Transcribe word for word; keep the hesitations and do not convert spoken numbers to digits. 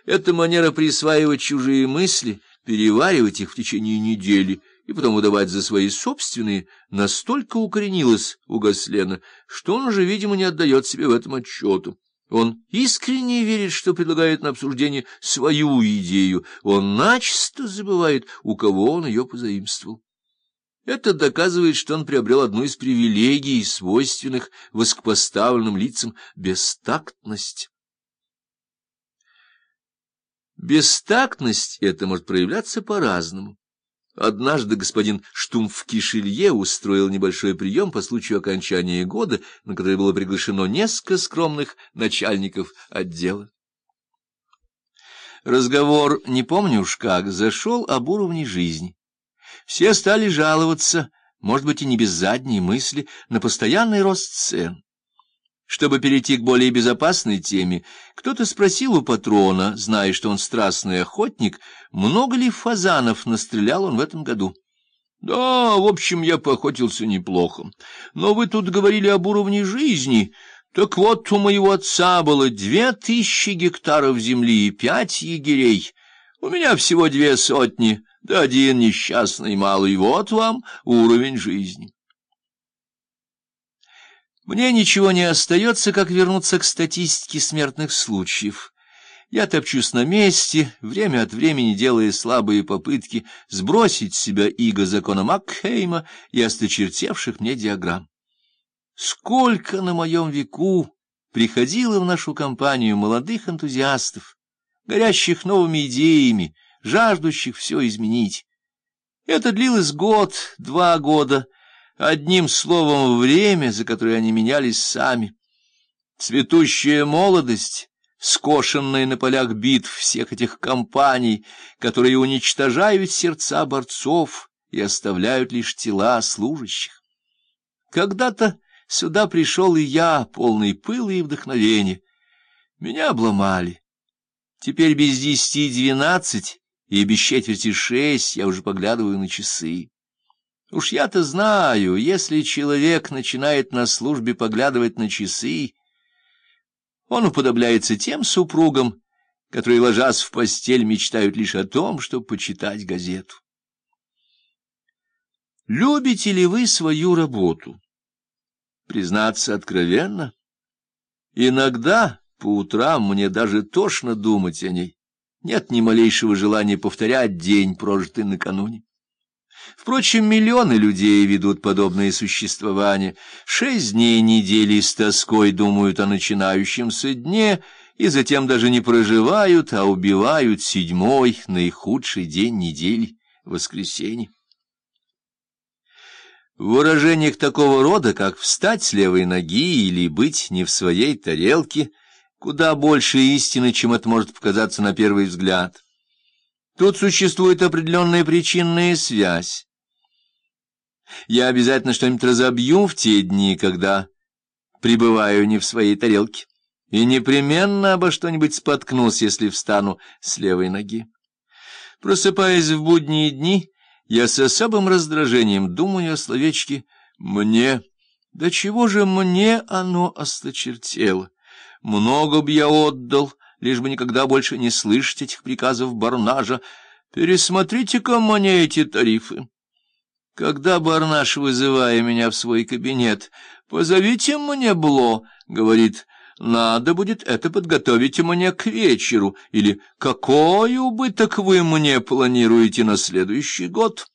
Эта манера присваивать чужие мысли, переваривать их в течение недели и потом выдавать за свои собственные настолько укоренилась у Гослена, что он уже, видимо, не отдает себе в этом отчету. Он искренне верит, что предлагает на обсуждение свою идею, он начисто забывает, у кого он ее позаимствовал. Это доказывает, что он приобрел одну из привилегий, свойственных высокопоставленным лицам — бестактность. Бестактность эта может проявляться по-разному. Однажды господин Штумф-Кишелье устроил небольшой прием по случаю окончания года, на который было приглашено несколько скромных начальников отдела. Разговор, не помню уж как, зашел об уровне жизни. Все стали жаловаться, может быть, и не без задней мысли, на постоянный рост цен. Чтобы перейти к более безопасной теме, кто-то спросил у патрона, зная, что он страстный охотник, много ли фазанов настрелял он в этом году. — Да, в общем, я поохотился неплохо. Но вы тут говорили об уровне жизни. Так вот, у моего отца было две тысячи гектаров земли и пять егерей. У меня всего две сотни, да один несчастный малый. Вот вам уровень жизни. Мне ничего не остается, как вернуться к статистике смертных случаев. Я топчусь на месте, время от времени делая слабые попытки сбросить с себя иго закона Макхейма и осточертевших мне диаграмм. Сколько на моем веку приходило в нашу компанию молодых энтузиастов, горящих новыми идеями, жаждущих все изменить. Это длилось год, два года, одним словом, время, за которое они менялись сами. Цветущая молодость, скошенная на полях битв всех этих компаний, которые уничтожают сердца борцов и оставляют лишь тела служащих. Когда-то сюда пришел и я, полный пыла и вдохновения. Меня обломали. Теперь без десяти двенадцать и без четверти шесть я уже поглядываю на часы. Уж я-то знаю, если человек начинает на службе поглядывать на часы, он уподобляется тем супругам, которые, ложась в постель, мечтают лишь о том, чтобы почитать газету. Любите ли вы свою работу? Признаться откровенно, иногда по утрам мне даже тошно думать о ней. Нет ни малейшего желания повторять день, прожитый накануне. Впрочем, миллионы людей ведут подобное существование. Шесть дней недели с тоской думают о начинающемся дне, и затем даже не проживают, а убивают седьмой, наихудший день недели, воскресенье. В выражениях такого рода, как «встать с левой ноги» или «быть не в своей тарелке», куда больше истины, чем это может показаться на первый взгляд. Тут существует определенная причинная связь. Я обязательно что-нибудь разобью в те дни, когда пребываю не в своей тарелке, и непременно обо что-нибудь споткнусь, если встану с левой ноги. Просыпаясь в будние дни, я с особым раздражением думаю о словечке «мне». Да чего же мне оно осточертело? Много б я отдал, лишь бы никогда больше не слышать этих приказов Барнажа. Пересмотрите-ка мне эти тарифы. Когда Барнаж, вызывая меня в свой кабинет, «Позовите мне Бло», говорит, «надо будет это подготовить мне к вечеру», или «какой убыток вы мне планируете на следующий год?»